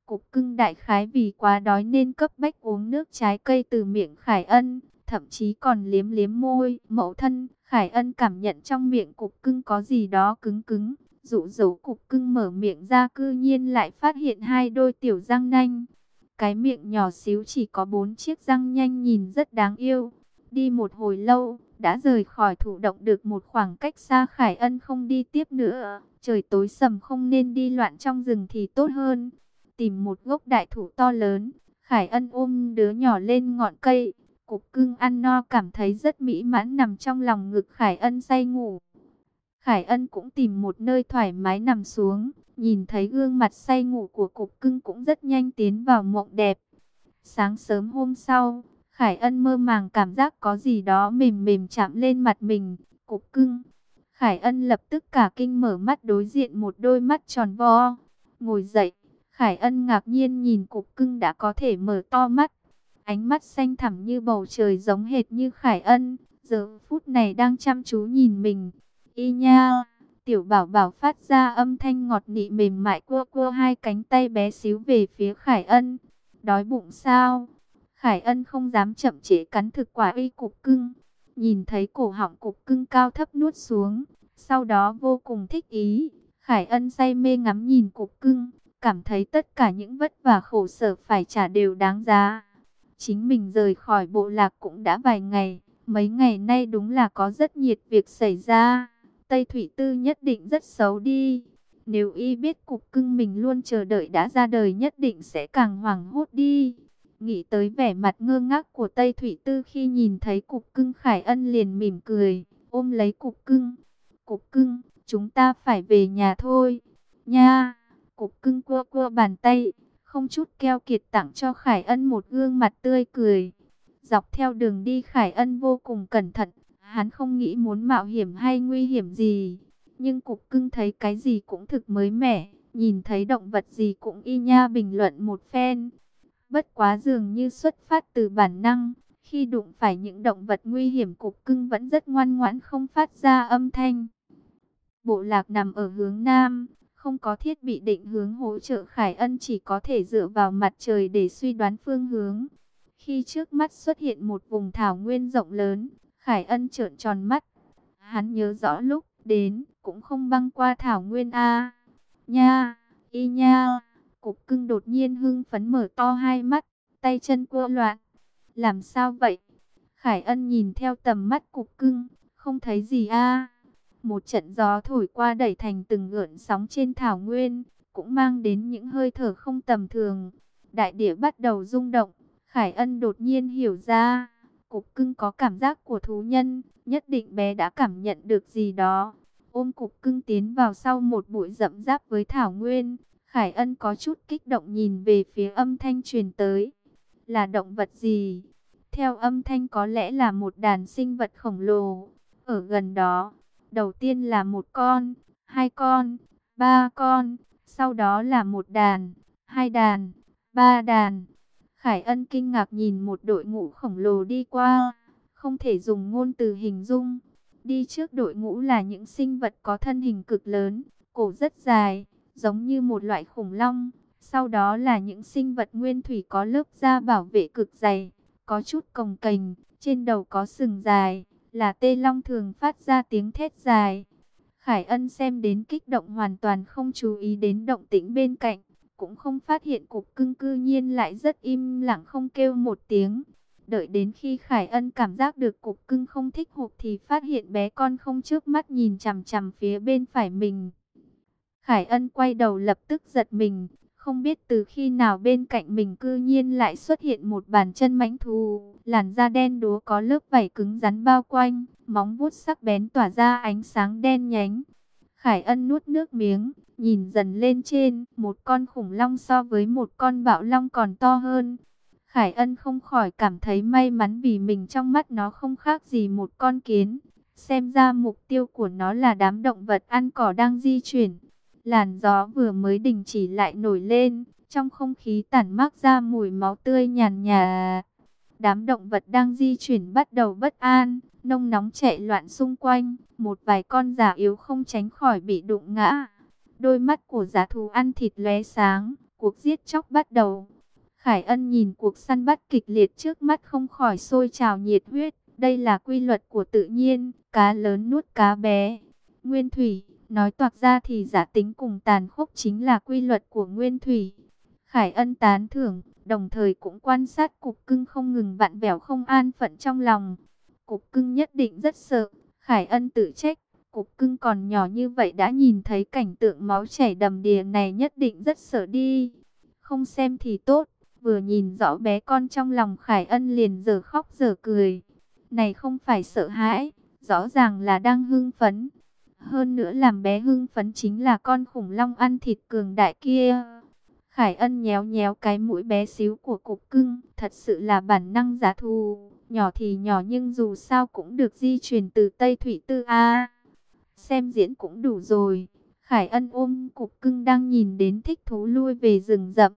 S1: Cục Cưng đại khái vì quá đói nên cấp bách uống nước trái cây từ miệng Khải Ân, thậm chí còn liếm liếm môi. Mẫu thân, Khải Ân cảm nhận trong miệng Cục Cưng có gì đó cứng cứng, dụ dỗ Cục Cưng mở miệng ra, cư nhiên lại phát hiện hai đôi tiểu răng nanh. Cái miệng nhỏ xíu chỉ có bốn chiếc răng nanh nhìn rất đáng yêu. Đi một hồi lâu, đã rời khỏi thụ động được một khoảng cách xa. Khải Ân không đi tiếp nữa. Trời tối sầm, không nên đi loạn trong rừng thì tốt hơn. Tìm một gốc đại thụ to lớn, Khải Ân ôm đứa nhỏ lên ngọn cây. Cục Cưng ăn no cảm thấy rất mỹ mãn, nằm trong lòng ngực Khải Ân say ngủ. Khải Ân cũng tìm một nơi thoải mái nằm xuống, nhìn thấy gương mặt say ngủ của Cục Cưng cũng rất nhanh tiến vào mộng đẹp. Sáng sớm hôm sau, Khải Ân mơ màng cảm giác có gì đó mềm mềm chạm lên mặt mình. Cục Cưng. Khải Ân lập tức cả kinh mở mắt, đối diện một đôi mắt tròn vo. Ngồi dậy, Khải Ân ngạc nhiên nhìn Cục Cưng đã có thể mở to mắt. Ánh mắt xanh thẳm như bầu trời, giống hệt như Khải Ân, giờ phút này đang chăm chú nhìn mình. Y nha, tiểu bảo bảo phát ra âm thanh ngọt nị mềm mại, cua cua hai cánh tay bé xíu về phía Khải Ân. Đói bụng sao? Khải Ân không dám chậm trễ cắn thực quả uy Cục Cưng. Nhìn thấy cổ họng Cục Cưng cao thấp nuốt xuống, sau đó vô cùng thích ý. Khải Ân say mê ngắm nhìn Cục Cưng, cảm thấy tất cả những vất vả khổ sở phải trả đều đáng giá. Chính mình rời khỏi bộ lạc cũng đã vài ngày, mấy ngày nay đúng là có rất nhiệt việc xảy ra. Tây Thủy Tư nhất định rất xấu đi. Nếu y biết Cục Cưng mình luôn chờ đợi đã ra đời, nhất định sẽ càng hoảng hốt đi. Nghĩ tới vẻ mặt ngơ ngác của Tây Thủy Tư khi nhìn thấy Cục Cưng, Khải Ân liền mỉm cười, ôm lấy Cục Cưng. Cục Cưng, chúng ta phải về nhà thôi. Nha, Cục Cưng cua cua bàn tay, không chút keo kiệt tặng cho Khải Ân một gương mặt tươi cười. Dọc theo đường đi Khải Ân vô cùng cẩn thận, hắn không nghĩ muốn mạo hiểm hay nguy hiểm gì. Nhưng Cục Cưng thấy cái gì cũng thực mới mẻ, nhìn thấy động vật gì cũng y nha bình luận một phen. Bất quá dường như xuất phát từ bản năng, khi đụng phải những động vật nguy hiểm Cục Cưng vẫn rất ngoan ngoãn không phát ra âm thanh. Bộ lạc nằm ở hướng Nam, không có thiết bị định hướng hỗ trợ, Khải Ân chỉ có thể dựa vào mặt trời để suy đoán phương hướng. Khi trước mắt xuất hiện một vùng thảo nguyên rộng lớn, Khải Ân trợn tròn mắt. Hắn nhớ rõ lúc đến cũng không băng qua thảo nguyên a. Nha, y nha. Cục Cưng đột nhiên hưng phấn mở to hai mắt, tay chân cua loạn. Làm sao vậy? Khải Ân nhìn theo tầm mắt Cục Cưng, không thấy gì a. Một trận gió thổi qua đẩy thành từng gợn sóng trên thảo nguyên, cũng mang đến những hơi thở không tầm thường. Đại địa bắt đầu rung động. Khải Ân đột nhiên hiểu ra, Cục Cưng có cảm giác của thú nhân, nhất định bé đã cảm nhận được gì đó. Ôm Cục Cưng tiến vào sau một bụi rậm ráp với thảo nguyên. Khải Ân có chút kích động nhìn về phía âm thanh truyền tới. Là động vật gì? Theo âm thanh có lẽ là một đàn sinh vật khổng lồ. Ở gần đó, đầu tiên là một con, hai con, ba con, sau đó là một đàn, hai đàn, ba đàn. Khải Ân kinh ngạc nhìn một đội ngũ khổng lồ đi qua, không thể dùng ngôn từ hình dung. Đi trước đội ngũ là những sinh vật có thân hình cực lớn, cổ rất dài, giống như một loại khủng long. Sau đó là những sinh vật nguyên thủy có lớp da bảo vệ cực dày, có chút cồng kềnh, trên đầu có sừng dài, là tê long thường phát ra tiếng thét dài. Khải Ân xem đến kích động, hoàn toàn không chú ý đến động tĩnh bên cạnh, cũng không phát hiện Cục Cưng cư nhiên lại rất im lặng không kêu một tiếng. Đợi đến khi Khải Ân cảm giác được Cục Cưng không thích hợp thì phát hiện bé con không chớp mắt nhìn chằm chằm phía bên phải mình. Khải Ân quay đầu lập tức giật mình, không biết từ khi nào bên cạnh mình cư nhiên lại xuất hiện một bàn chân mãnh thú, làn da đen đúa có lớp vảy cứng rắn bao quanh, móng vuốt sắc bén tỏa ra ánh sáng đen nhánh. Khải Ân nuốt nước miếng, nhìn dần lên trên, một con khủng long so với một con bạo long còn to hơn. Khải Ân không khỏi cảm thấy may mắn vì mình trong mắt nó không khác gì một con kiến. Xem ra mục tiêu của nó là đám động vật ăn cỏ đang di chuyển. Làn gió vừa mới đình chỉ lại nổi lên, trong không khí tản mát ra mùi máu tươi nhàn nhạt. Đám động vật đang di chuyển bắt đầu bất an, nôn nóng chạy loạn xung quanh, một vài con già yếu không tránh khỏi bị đụng ngã. Đôi mắt của dã thú ăn thịt lóe sáng, cuộc giết chóc bắt đầu. Khải Ân nhìn cuộc săn bắt kịch liệt trước mắt không khỏi sôi trào nhiệt huyết. Đây là quy luật của tự nhiên, cá lớn nuốt cá bé. Nguyên thủy, nói toạc ra thì giả tính cùng tàn khốc chính là quy luật của nguyên thủy. Khải Ân tán thưởng, đồng thời cũng quan sát cục cưng không ngừng vặn vẹo không an phận trong lòng. Cục cưng nhất định rất sợ, Khải Ân tự trách. Cục cưng còn nhỏ như vậy đã nhìn thấy cảnh tượng máu chảy đầm đìa này nhất định rất sợ đi. Không xem thì tốt, vừa nhìn rõ bé con trong lòng Khải Ân liền giờ khóc giờ cười. Này không phải sợ hãi, rõ ràng là đang hưng phấn. Hơn nữa làm bé hưng phấn chính là con khủng long ăn thịt cường đại kia. Khải Ân nhéo nhéo cái mũi bé xíu của cục cưng, thật sự là bản năng giá thù. Nhỏ thì nhỏ nhưng dù sao cũng được di truyền từ Tây Thủy Tư A. Xem diễn cũng đủ rồi. Khải Ân ôm cục cưng đang nhìn đến thích thú lui về rừng rậm.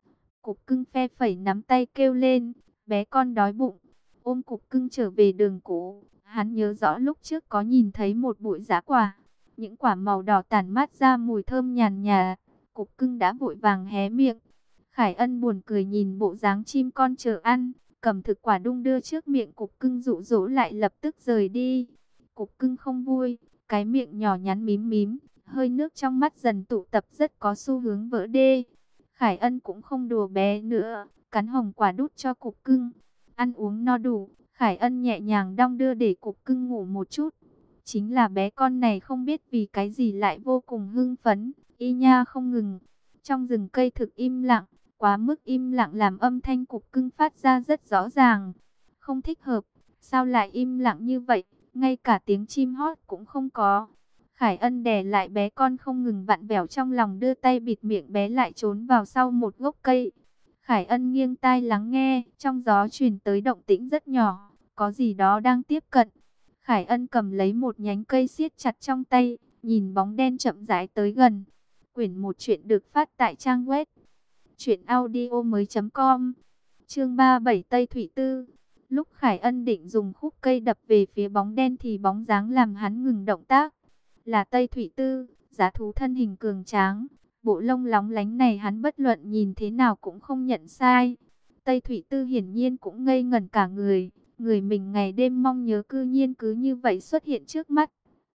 S1: Cục cưng phe phẩy nắm tay kêu lên, bé con đói bụng. Ôm cục cưng trở về đường cũ. Hắn nhớ rõ lúc trước có nhìn thấy một bụi giá quả. Những quả màu đỏ tản mát ra mùi thơm nhàn nhạt. Cục cưng đã vội vàng hé miệng. Khải Ân buồn cười nhìn bộ dáng chim con chờ ăn. Cầm thực quả đung đưa trước miệng cục cưng dụ dỗ lại lập tức rời đi. Cục cưng không vui. Cái miệng nhỏ nhắn mím mím. Hơi nước trong mắt dần tụ tập rất có xu hướng vỡ đê. Khải Ân cũng không đùa bé nữa. Cắn hồng quả đút cho cục cưng. Ăn uống no đủ. Khải Ân nhẹ nhàng đong đưa để cục cưng ngủ một chút. Chính là bé con này không biết vì cái gì lại vô cùng hưng phấn. Y nha không ngừng. Trong rừng cây thực im lặng. Quá mức im lặng làm âm thanh cục cưng phát ra rất rõ ràng. Không thích hợp. Sao lại im lặng như vậy? Ngay cả tiếng chim hót cũng không có. Khải Ân đè lại bé con không ngừng vặn vẹo trong lòng, đưa tay bịt miệng bé lại trốn vào sau một gốc cây. Khải Ân nghiêng tai lắng nghe, trong gió truyền tới động tĩnh rất nhỏ, có gì đó đang tiếp cận. Khải Ân cầm lấy một nhánh cây siết chặt trong tay, nhìn bóng đen chậm rãi tới gần. Quyển một chuyện được phát tại trang web truyện audio mới chấm com. Chương ba mươi bảy Tây Thủy Tư. Lúc Khải Ân định dùng khúc cây đập về phía bóng đen thì bóng dáng làm hắn ngừng động tác. Là Tây Thủy Tư, giá thú thân hình cường tráng. Bộ lông lóng lánh này hắn bất luận nhìn thế nào cũng không nhận sai. Tây Thủy Tư hiển nhiên cũng ngây ngẩn cả người. Người mình ngày đêm mong nhớ cư nhiên cứ như vậy xuất hiện trước mắt.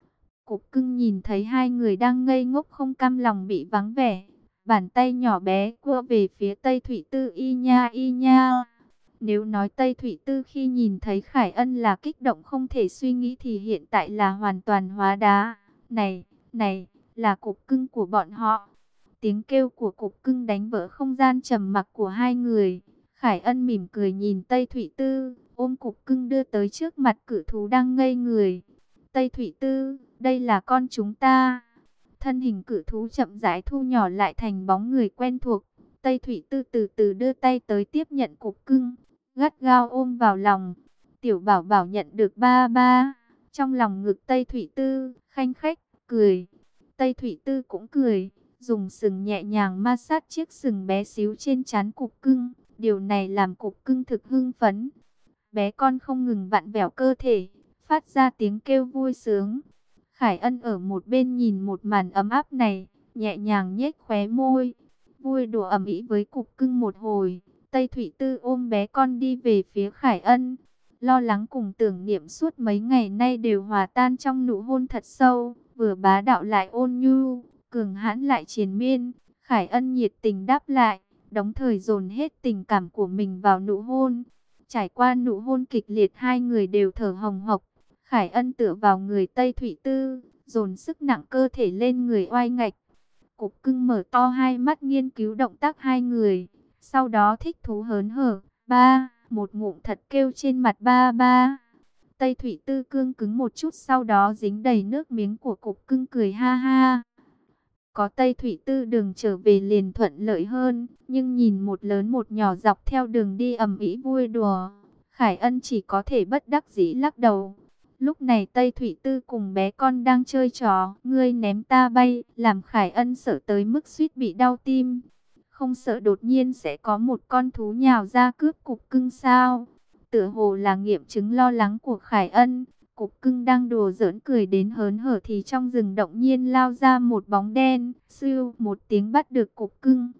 S1: Cục cưng nhìn thấy hai người đang ngây ngốc không cam lòng bị vắng vẻ. Bàn tay nhỏ bé cua về phía Tây Thủy Tư, y nha y nha. Nếu nói Tây Thủy Tư khi nhìn thấy Khải Ân là kích động không thể suy nghĩ thì hiện tại là hoàn toàn hóa đá. Này, này, là cục cưng của bọn họ. Tiếng kêu của cục cưng đánh vỡ không gian trầm mặc của hai người. Khải Ân mỉm cười nhìn Tây Thủy Tư, ôm cục cưng đưa tới trước mặt cự thú đang ngây người. Tây Thủy Tư, đây là con chúng ta. Thân hình cự thú chậm rãi thu nhỏ lại thành bóng người quen thuộc. Tây Thủy Tư từ từ đưa tay tới tiếp nhận cục cưng, gắt gao ôm vào lòng. Tiểu bảo bảo nhận được ba ba. Trong lòng ngực Tây Thủy Tư, khanh khách, cười. Tây Thủy Tư cũng cười, dùng sừng nhẹ nhàng ma sát chiếc sừng bé xíu trên trán cục cưng. Điều này làm cục cưng thực hưng phấn. Bé con không ngừng vặn vẹo cơ thể, phát ra tiếng kêu vui sướng. Khải Ân ở một bên nhìn một màn ấm áp này, nhẹ nhàng nhếch khóe môi, vui đùa ầm ĩ với cục cưng một hồi. Tây Thủy Tư ôm bé con đi về phía Khải Ân. Lo lắng cùng tưởng niệm suốt mấy ngày nay đều hòa tan trong nụ hôn thật sâu, vừa bá đạo lại ôn nhu, cường hãn lại triền miên. Khải Ân nhiệt tình đáp lại, đống thời dồn hết tình cảm của mình vào nụ hôn. Trải qua nụ hôn kịch liệt, hai người đều thở hồng hộc. Khải Ân tựa vào người Tây Thủy Tư, dồn sức nặng cơ thể lên người oai ngạch. Cục cưng mở to hai mắt nghiên cứu động tác hai người, sau đó thích thú hớn hở, ba, một ngụm thật kêu trên mặt ba ba. Tây Thủy Tư cương cứng một chút, sau đó dính đầy nước miếng của cục cưng cười ha ha. Có Tây Thủy Tư đường trở về liền thuận lợi hơn, nhưng nhìn một lớn một nhỏ dọc theo đường đi ầm ĩ vui đùa, Khải Ân chỉ có thể bất đắc dĩ lắc đầu. Lúc này Tây Thủy Tư cùng bé con đang chơi trò ngươi ném ta bay, làm Khải Ân sợ tới mức suýt bị đau tim. Không sợ đột nhiên sẽ có một con thú nhào ra cướp cục cưng sao? Tựa hồ là nghiệm chứng lo lắng của Khải Ân. Cục cưng đang đùa giỡn cười đến hớn hở thì trong rừng động nhiên lao ra một bóng đen, siêu một tiếng bắt được cục cưng.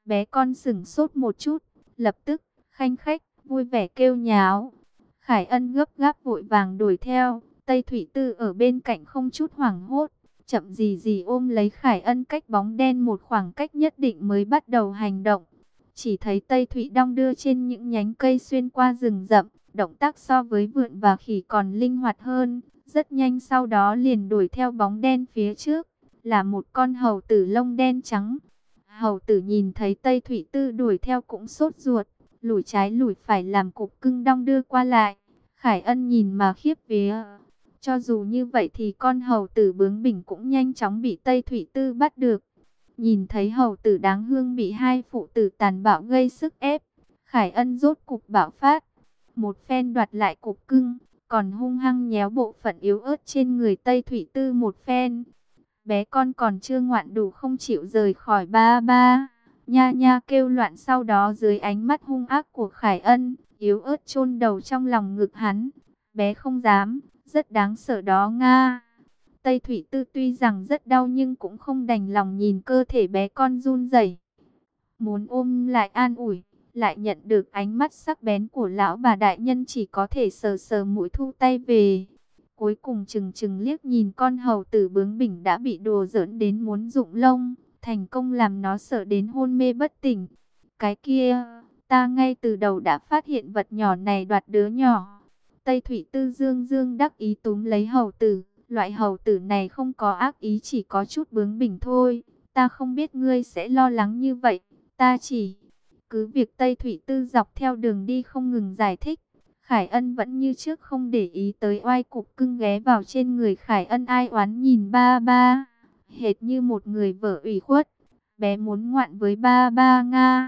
S1: Bé con sững sốt một chút, lập tức khanh khách, vui vẻ kêu nháo. Khải Ân gấp gáp vội vàng đuổi theo, Tây Thủy Tư ở bên cạnh không chút hoảng hốt, chậm gì gì ôm lấy Khải Ân cách bóng đen một khoảng cách nhất định mới bắt đầu hành động. Chỉ thấy Tây Thủy đong đưa trên những nhánh cây xuyên qua rừng rậm, động tác so với vượn và khỉ còn linh hoạt hơn, rất nhanh sau đó liền đuổi theo bóng đen phía trước, là một con hầu tử lông đen trắng. Hầu tử nhìn thấy Tây Thủy Tư đuổi theo cũng sốt ruột, lùi trái lùi phải làm cục cưng đong đưa qua lại. Khải Ân nhìn mà khiếp vía. Cho dù như vậy thì con hầu tử bướng bỉnh cũng nhanh chóng bị Tây Thủy Tư bắt được. Nhìn thấy hầu tử đáng thương bị hai phụ tử tàn bạo gây sức ép, Khải Ân rốt cục bạo phát. Một phen đoạt lại cục cưng, còn hung hăng nhéo bộ phận yếu ớt trên người Tây Thủy Tư một phen. Bé con còn chưa ngoạn đủ không chịu rời khỏi ba ba. Nha nha kêu loạn, sau đó dưới ánh mắt hung ác của Khải Ân, yếu ớt chôn đầu trong lòng ngực hắn. Bé không dám, rất đáng sợ đó Nga. Tây Thủy Tư tuy rằng rất đau nhưng cũng không đành lòng nhìn cơ thể bé con run rẩy, muốn ôm lại an ủi, lại nhận được ánh mắt sắc bén của lão bà đại nhân, chỉ có thể sờ sờ mũi thu tay về. Cuối cùng chừng chừng liếc nhìn con hầu tử bướng bỉnh đã bị đùa giỡn đến muốn rụng lông, thành công làm nó sợ đến hôn mê bất tỉnh. Cái kia, ta ngay từ đầu đã phát hiện vật nhỏ này đoạt đứa nhỏ. Tây Thủy Tư dương dương đắc ý túm lấy hầu tử. Loại hầu tử này không có ác ý, chỉ có chút bướng bỉnh thôi. Ta không biết ngươi sẽ lo lắng như vậy. Ta chỉ... Cứ việc Tây Thủy Tư dọc theo đường đi không ngừng giải thích, Khải Ân vẫn như trước không để ý tới oai cục cưng ghé vào trên người Khải Ân ai oán nhìn ba ba. Hệt như một người vợ ủy khuất. Bé muốn ngoạn với ba ba Nga.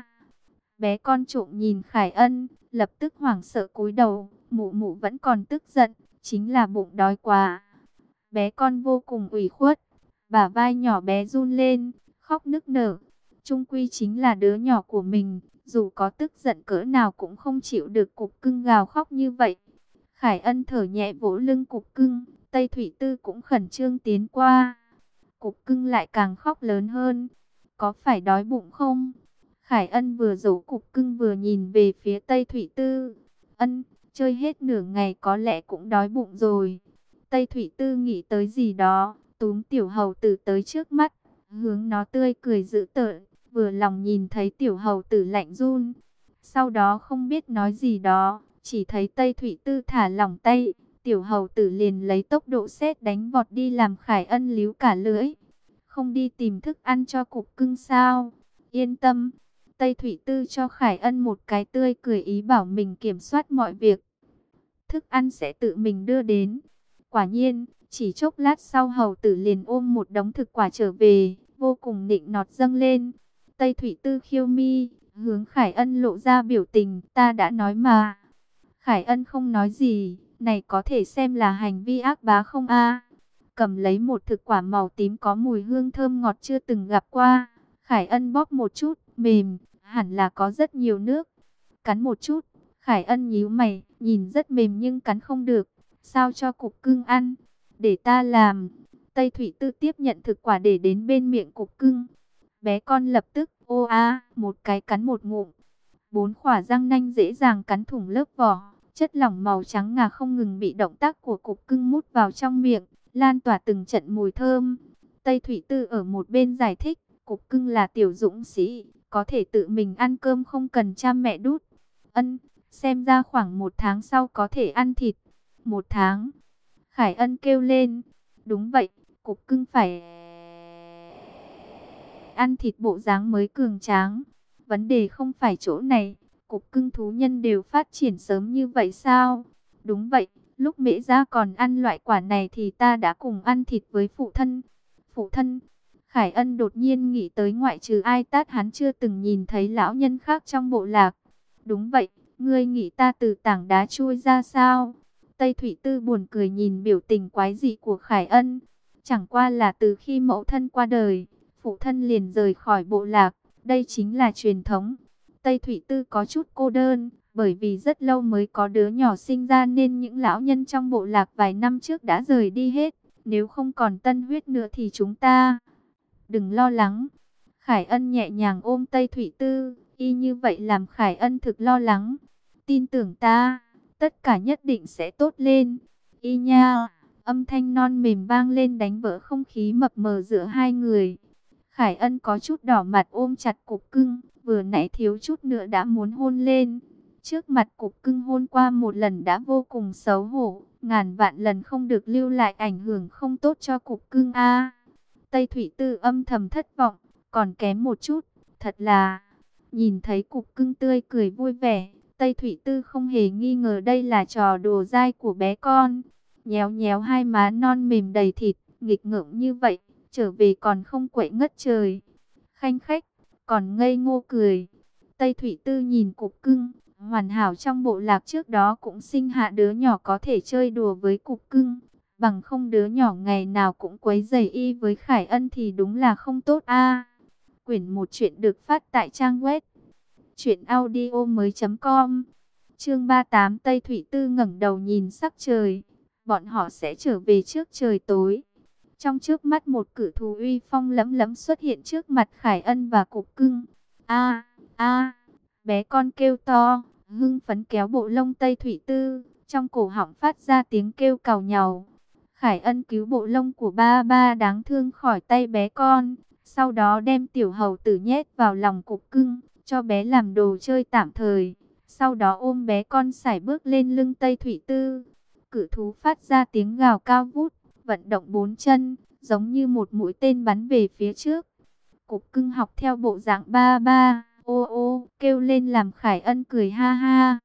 S1: Bé con trộm nhìn Khải Ân, lập tức hoảng sợ cúi đầu. Mụ mụ vẫn còn tức giận, chính là bụng đói quá. Bé con vô cùng ủy khuất, bả vai nhỏ bé run lên, khóc nức nở. Chung quy chính là đứa nhỏ của mình, dù có tức giận cỡ nào cũng không chịu được cục cưng gào khóc như vậy. Khải Ân thở nhẹ vỗ lưng cục cưng, Tây Thủy Tư cũng khẩn trương tiến qua. Cục cưng lại càng khóc lớn hơn. Có phải đói bụng không? Khải Ân vừa dỗ cục cưng vừa nhìn về phía Tây Thủy Tư. Ân, chơi hết nửa ngày có lẽ cũng đói bụng rồi. Tây Thủy Tư nghĩ tới gì đó, túm tiểu hầu tử tới trước mắt, hướng nó tươi cười dữ tợn, vừa lòng nhìn thấy tiểu hầu tử lạnh run. Sau đó không biết nói gì đó, chỉ thấy Tây Thủy Tư thả lỏng tay, tiểu hầu tử liền lấy tốc độ sét đánh vọt đi, làm Khải Ân líu cả lưỡi. Không đi tìm thức ăn cho cục cưng sao? Yên tâm. Tây Thủy Tư cho Khải Ân một cái tươi cười, ý bảo mình kiểm soát mọi việc. Thức ăn sẽ tự mình đưa đến. Quả nhiên, chỉ chốc lát sau hầu tử liền ôm một đống thực quả trở về, vô cùng nịnh nọt dâng lên. Tây Thủy Tư khiêu mi, hướng Khải Ân lộ ra biểu tình, ta đã nói mà. Khải Ân không nói gì, này có thể xem là hành vi ác bá không a? Cầm lấy một thực quả màu tím có mùi hương thơm ngọt chưa từng gặp qua. Khải Ân bóp một chút, mềm, hẳn là có rất nhiều nước. Cắn một chút, Khải Ân nhíu mày, nhìn rất mềm nhưng cắn không được. Sao cho cục cưng ăn? Để ta làm. Tây Thủy Tư tiếp nhận thực quả để đến bên miệng cục cưng. Bé con lập tức ô a, một cái cắn một ngụm. Bốn khỏa răng nanh dễ dàng cắn thủng lớp vỏ. Chất lỏng màu trắng ngà không ngừng bị động tác của cục cưng mút vào trong miệng, lan tỏa từng trận mùi thơm. Tây Thủy Tư ở một bên giải thích, cục cưng là tiểu dũng sĩ, có thể tự mình ăn cơm không cần cha mẹ đút. Ân, xem ra khoảng một tháng sau có thể ăn thịt. Một tháng. Khải Ân kêu lên. Đúng vậy, cục cưng phải ăn thịt bộ dáng mới cường tráng. Vấn đề không phải chỗ này, cục cưng thú nhân đều phát triển sớm như vậy sao? Đúng vậy, lúc Mễ Gia còn ăn loại quả này thì ta đã cùng ăn thịt với phụ thân. Phụ thân? Khải Ân đột nhiên nghĩ tới ngoại trừ ai tát hắn chưa từng nhìn thấy lão nhân khác trong bộ lạc. Đúng vậy, ngươi nghĩ ta từ tảng đá chui ra sao? Tây Thủy Tư buồn cười nhìn biểu tình quái dị của Khải Ân. Chẳng qua là từ khi mẫu thân qua đời, phụ thân liền rời khỏi bộ lạc. Đây chính là truyền thống. Tây Thủy Tư có chút cô đơn, bởi vì rất lâu mới có đứa nhỏ sinh ra nên những lão nhân trong bộ lạc vài năm trước đã rời đi hết. Nếu không còn tân huyết nữa thì chúng ta... Đừng lo lắng. Khải Ân nhẹ nhàng ôm Tây Thủy Tư, y như vậy làm Khải Ân thực lo lắng. Tin tưởng ta, tất cả nhất định sẽ tốt lên. Y nha, âm thanh non mềm vang lên đánh vỡ không khí mập mờ giữa hai người. Khải Ân có chút đỏ mặt ôm chặt Cục Cưng, vừa nãy thiếu chút nữa đã muốn hôn lên. Trước mặt Cục Cưng hôn qua một lần đã vô cùng xấu hổ, ngàn vạn lần không được lưu lại ảnh hưởng không tốt cho Cục Cưng a. Tây Thủy Tư âm thầm thất vọng, còn kém một chút, thật là. Nhìn thấy Cục Cưng tươi cười vui vẻ, Tây Thủy Tư không hề nghi ngờ đây là trò đùa dai của bé con. Nhéo nhéo hai má non mềm đầy thịt, nghịch ngợm như vậy, trở về còn không quậy ngất trời. Khanh khách, còn ngây ngô cười. Tây Thủy Tư nhìn Cục Cưng, hoàn hảo trong bộ lạc trước đó cũng sinh hạ đứa nhỏ có thể chơi đùa với Cục Cưng. Bằng không đứa nhỏ ngày nào cũng quấy rầy y với Khải Ân thì đúng là không tốt a. Quyển một chuyện được phát tại trang web truyện audio mới chấm com. Chương ba mươi tám. Tây Thủy Tư ngẩng đầu nhìn sắc trời. Bọn họ sẽ trở về trước trời tối. Trong trước mắt một cử thú uy phong lẫm lẫm xuất hiện trước mặt Khải Ân và Cục Cưng. A a, bé con kêu to, hưng phấn kéo bộ lông Tây Thủy Tư, trong cổ họng phát ra tiếng kêu càu nhàu. Khải Ân cứu bộ lông của ba ba đáng thương khỏi tay bé con, sau đó đem tiểu hầu tử nhét vào lòng Cục Cưng, cho bé làm đồ chơi tạm thời. Sau đó ôm bé con sải bước lên lưng Tây Thủy Tư. Cử thú phát ra tiếng gào cao vút, vận động bốn chân, giống như một mũi tên bắn về phía trước. Cục Cưng học theo bộ dạng ba ba, ô ô, kêu lên làm Khải Ân cười ha ha.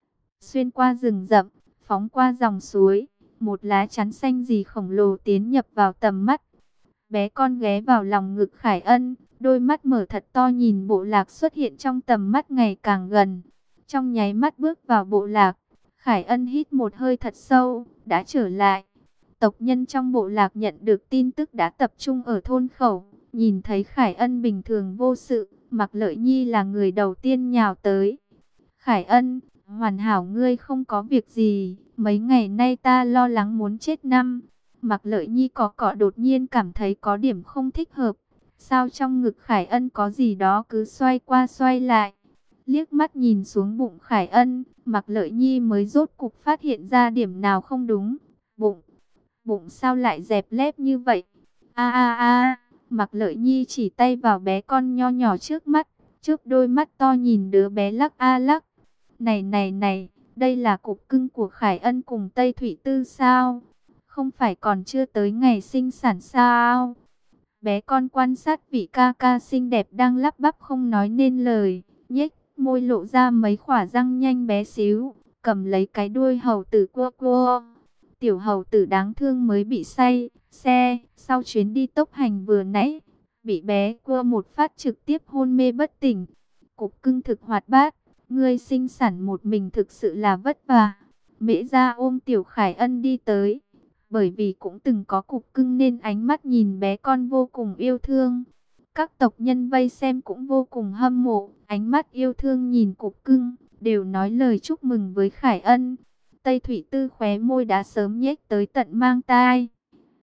S1: Xuyên qua rừng rậm, phóng qua dòng suối, một lá chắn xanh gì khổng lồ tiến nhập vào tầm mắt. Bé con ghé vào lòng ngực Khải Ân, đôi mắt mở thật to nhìn bộ lạc xuất hiện trong tầm mắt ngày càng gần. Trong nháy mắt bước vào bộ lạc, Khải Ân hít một hơi thật sâu, đã trở lại. Tộc nhân trong bộ lạc nhận được tin tức đã tập trung ở thôn khẩu, nhìn thấy Khải Ân bình thường vô sự, Mạc Lợi Nhi là người đầu tiên nhào tới. Khải Ân, hoàn hảo ngươi không có việc gì, mấy ngày nay ta lo lắng muốn chết năm. Mạc Lợi Nhi có cọ đột nhiên cảm thấy có điểm không thích hợp. Sao trong ngực Khải Ân có gì đó cứ xoay qua xoay lại. Liếc mắt nhìn xuống bụng Khải Ân, Mạc Lợi Nhi mới rốt cục phát hiện ra điểm nào không đúng. Bụng, bụng sao lại dẹp lép như vậy? A a a, Mạc Lợi Nhi chỉ tay vào bé con nho nhỏ trước mắt, chớp đôi mắt to nhìn đứa bé lắc a lắc. Này này này, đây là Cục Cưng của Khải Ân cùng Tây Thủy Tư sao? Không phải còn chưa tới ngày sinh sản sao? Bé con quan sát vị ca ca xinh đẹp đang lắp bắp không nói nên lời, nhếch môi lộ ra mấy khỏa răng nhanh bé xíu, cầm lấy cái đuôi hầu tử cua cua. Tiểu hầu tử đáng thương mới bị say xe sau chuyến đi tốc hành vừa nãy, bị bé cua một phát trực tiếp hôn mê bất tỉnh. Cục Cưng thực hoạt bát, ngươi sinh sản một mình thực sự là vất vả. Mễ Gia ôm tiểu Khải Ân đi tới, bởi vì cũng từng có Cục Cưng nên ánh mắt nhìn bé con vô cùng yêu thương. Các tộc nhân vây xem cũng vô cùng hâm mộ, ánh mắt yêu thương nhìn Cục Cưng, đều nói lời chúc mừng với Khải Ân. Tây Thủy Tư khóe môi đã sớm nhếch tới tận mang tai.